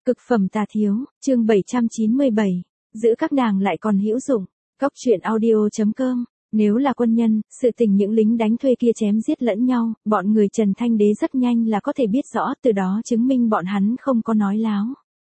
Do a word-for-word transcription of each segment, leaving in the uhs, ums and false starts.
Cực phẩm tà thiếu, chương bảy trăm chín mươi bảy, giữ các nàng lại còn hữu dụng. Cóc truyện audio chấm com. Nếu là quân nhân, sự tình những lính đánh thuê kia chém giết lẫn nhau, bọn người Trần Thanh Đế rất nhanh là có thể biết rõ, từ đó chứng minh bọn hắn không có nói láo.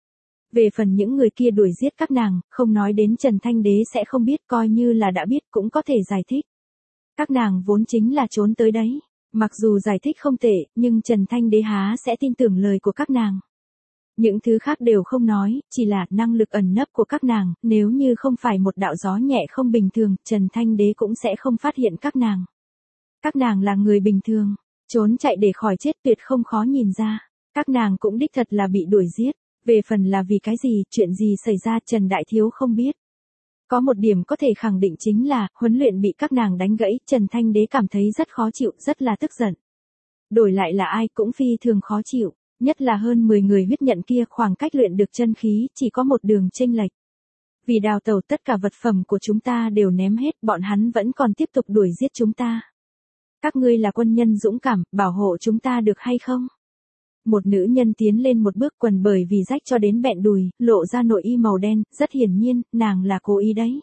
Về phần những người kia đuổi giết các nàng, không nói đến Trần Thanh Đế sẽ không biết, coi như là đã biết cũng có thể giải thích. Các nàng vốn chính là trốn tới đấy. Mặc dù giải thích không tệ, nhưng Trần Thanh Đế há sẽ tin tưởng lời của các nàng. Những thứ khác đều không nói, chỉ là năng lực ẩn nấp của các nàng, nếu như không phải một đạo gió nhẹ không bình thường, Trần Thanh Đế cũng sẽ không phát hiện các nàng. Các nàng là người bình thường, trốn chạy để khỏi chết tuyệt không khó nhìn ra. Các nàng cũng đích thật là bị đuổi giết, về phần là vì cái gì, chuyện gì xảy ra Trần Đại Thiếu không biết. Có một điểm có thể khẳng định chính là, huấn luyện bị các nàng đánh gãy, Trần Thanh Đế cảm thấy rất khó chịu, rất là tức giận. Đổi lại là ai cũng phi thường khó chịu. Nhất là hơn mười người huyết nhận kia, khoảng cách luyện được chân khí, chỉ có một đường chênh lệch. Vì đào tẩu tất cả vật phẩm của chúng ta đều ném hết, bọn hắn vẫn còn tiếp tục đuổi giết chúng ta. Các ngươi là quân nhân dũng cảm, bảo hộ chúng ta được hay không? Một nữ nhân tiến lên một bước, quần bởi vì rách cho đến bẹn đùi, lộ ra nội y màu đen, rất hiển nhiên, nàng là cố ý đấy.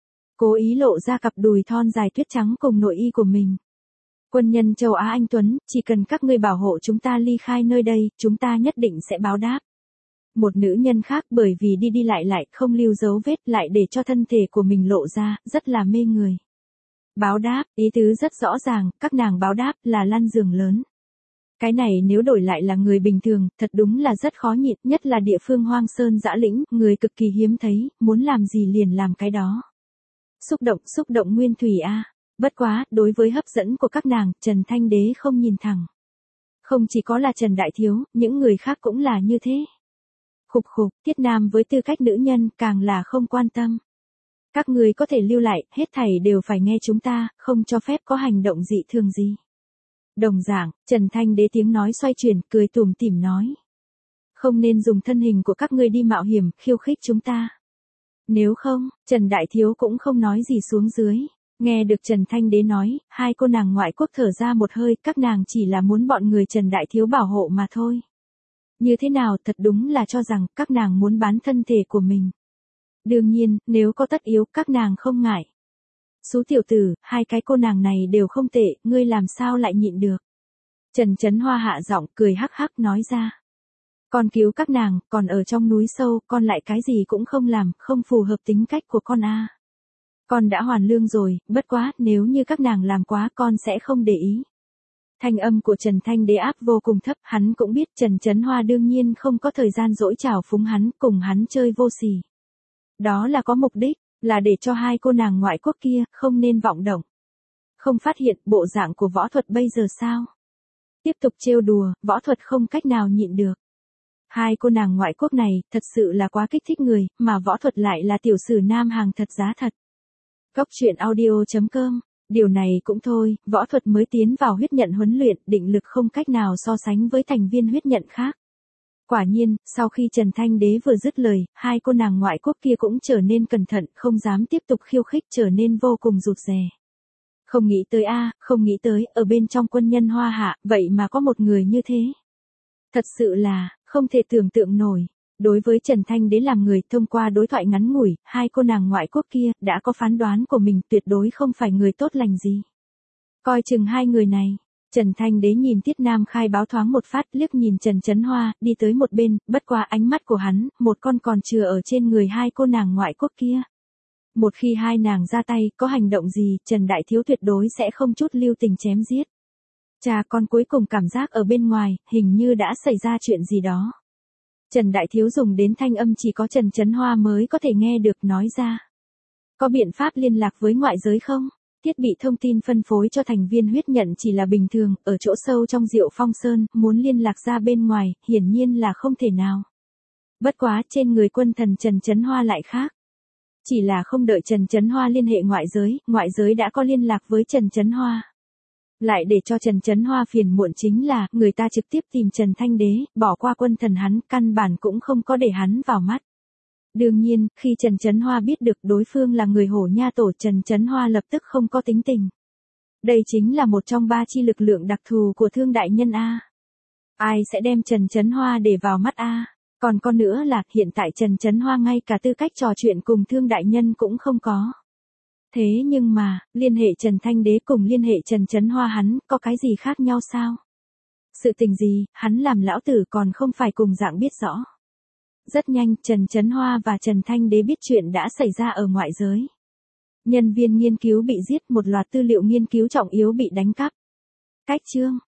Cố ý lộ ra cặp đùi thon dài tuyết trắng cùng nội y của mình. Quân nhân châu Á anh Tuấn, chỉ cần các ngươi bảo hộ chúng ta ly khai nơi đây, chúng ta nhất định sẽ báo đáp. Một nữ nhân khác bởi vì đi đi lại lại, không lưu dấu vết lại để cho thân thể của mình lộ ra, rất là mê người. Báo đáp, ý tứ rất rõ ràng, các nàng báo đáp là lăn giường lớn. Cái này nếu đổi lại là người bình thường, thật đúng là rất khó nhịn, nhất là địa phương hoang sơn dã lĩnh, người cực kỳ hiếm thấy, muốn làm gì liền làm cái đó. Xúc động, xúc động nguyên thủy a. Bất quá, đối với hấp dẫn của các nàng, Trần Thanh Đế không nhìn thẳng. Không chỉ có là Trần Đại Thiếu, những người khác cũng là như thế. Khục khục, Tiết Nam với tư cách nữ nhân càng là không quan tâm. Các người có thể lưu lại, hết thảy đều phải nghe chúng ta, không cho phép có hành động dị thường gì. Đồng dạng, Trần Thanh Đế tiếng nói xoay chuyển, cười tủm tỉm nói. Không nên dùng thân hình của các ngươi đi mạo hiểm, khiêu khích chúng ta. Nếu không, Trần Đại Thiếu cũng không nói gì xuống dưới. Nghe được Trần Thanh Đế nói, hai cô nàng ngoại quốc thở ra một hơi, các nàng chỉ là muốn bọn người Trần Đại Thiếu bảo hộ mà thôi. Như thế nào, thật đúng là cho rằng, các nàng muốn bán thân thể của mình. Đương nhiên, nếu có tất yếu, các nàng không ngại. Sú tiểu tử, hai cái cô nàng này đều không tệ, ngươi làm sao lại nhịn được. Trần Chấn Hoa hạ giọng, cười hắc hắc nói ra. Con cứu các nàng, còn ở trong núi sâu, con lại cái gì cũng không làm, không phù hợp tính cách của con a. Con đã hoàn lương rồi, bất quá, nếu như các nàng làm quá con sẽ không để ý. Thanh âm của Trần Thanh Đế áp vô cùng thấp, hắn cũng biết Trần Chấn Hoa đương nhiên không có thời gian dỗi trào phúng hắn, cùng hắn chơi vô sỉ. Đó là có mục đích, là để cho hai cô nàng ngoại quốc kia, không nên vọng động. Không phát hiện bộ dạng của võ thuật bây giờ sao? Tiếp tục trêu đùa, võ thuật không cách nào nhịn được. Hai cô nàng ngoại quốc này, thật sự là quá kích thích người, mà võ thuật lại là tiểu sử nam hàng thật giá thật. Cóc truyện audio chấm com. Điều này cũng thôi, võ thuật mới tiến vào huyết nhận huấn luyện, định lực không cách nào so sánh với thành viên huyết nhận khác. Quả nhiên, sau khi Trần Thanh Đế vừa dứt lời, hai cô nàng ngoại quốc kia cũng trở nên cẩn thận, không dám tiếp tục khiêu khích, trở nên vô cùng rụt rè. Không nghĩ tới a, không nghĩ tới, ở bên trong quân nhân Hoa Hạ, vậy mà có một người như thế. Thật sự là, không thể tưởng tượng nổi. Đối với Trần Thanh Đế làm người, thông qua đối thoại ngắn ngủi, hai cô nàng ngoại quốc kia, đã có phán đoán của mình, tuyệt đối không phải người tốt lành gì. Coi chừng hai người này, Trần Thanh Đế nhìn Tiết Nam khai báo thoáng một phát, liếc nhìn Trần Chấn Hoa, đi tới một bên, bất qua ánh mắt của hắn, một con còn chừa ở trên người hai cô nàng ngoại quốc kia. Một khi hai nàng ra tay, có hành động gì, Trần Đại Thiếu tuyệt đối sẽ không chút lưu tình chém giết. Cha con cuối cùng cảm giác ở bên ngoài, hình như đã xảy ra chuyện gì đó. Trần Đại Thiếu dùng đến thanh âm chỉ có Trần Chấn Hoa mới có thể nghe được nói ra. Có biện pháp liên lạc với ngoại giới không? Thiết bị thông tin phân phối cho thành viên huyết nhận chỉ là bình thường, ở chỗ sâu trong Diệu Phong Sơn, muốn liên lạc ra bên ngoài, hiển nhiên là không thể nào. Bất quá, trên người quân thần Trần Chấn Hoa lại khác. Chỉ là không đợi Trần Chấn Hoa liên hệ ngoại giới, ngoại giới đã có liên lạc với Trần Chấn Hoa. Lại để cho Trần Chấn Hoa phiền muộn chính là, người ta trực tiếp tìm Trần Thanh Đế, bỏ qua quân thần hắn, căn bản cũng không có để hắn vào mắt. Đương nhiên, khi Trần Chấn Hoa biết được đối phương là người Hổ Nha Tổ, Trần Chấn Hoa lập tức không có tính tình. Đây chính là một trong ba chi lực lượng đặc thù của Thương đại nhân a. Ai sẽ đem Trần Chấn Hoa để vào mắt a? Còn con nữa là, hiện tại Trần Chấn Hoa ngay cả tư cách trò chuyện cùng Thương đại nhân cũng không có. Thế nhưng mà, liên hệ Trần Thanh Đế cùng liên hệ Trần Chấn Hoa hắn, có cái gì khác nhau sao? Sự tình gì, hắn làm lão tử còn không phải cùng dạng biết rõ. Rất nhanh, Trần Chấn Hoa và Trần Thanh Đế biết chuyện đã xảy ra ở ngoại giới. Nhân viên nghiên cứu bị giết, một loạt tư liệu nghiên cứu trọng yếu bị đánh cắp. Cách chương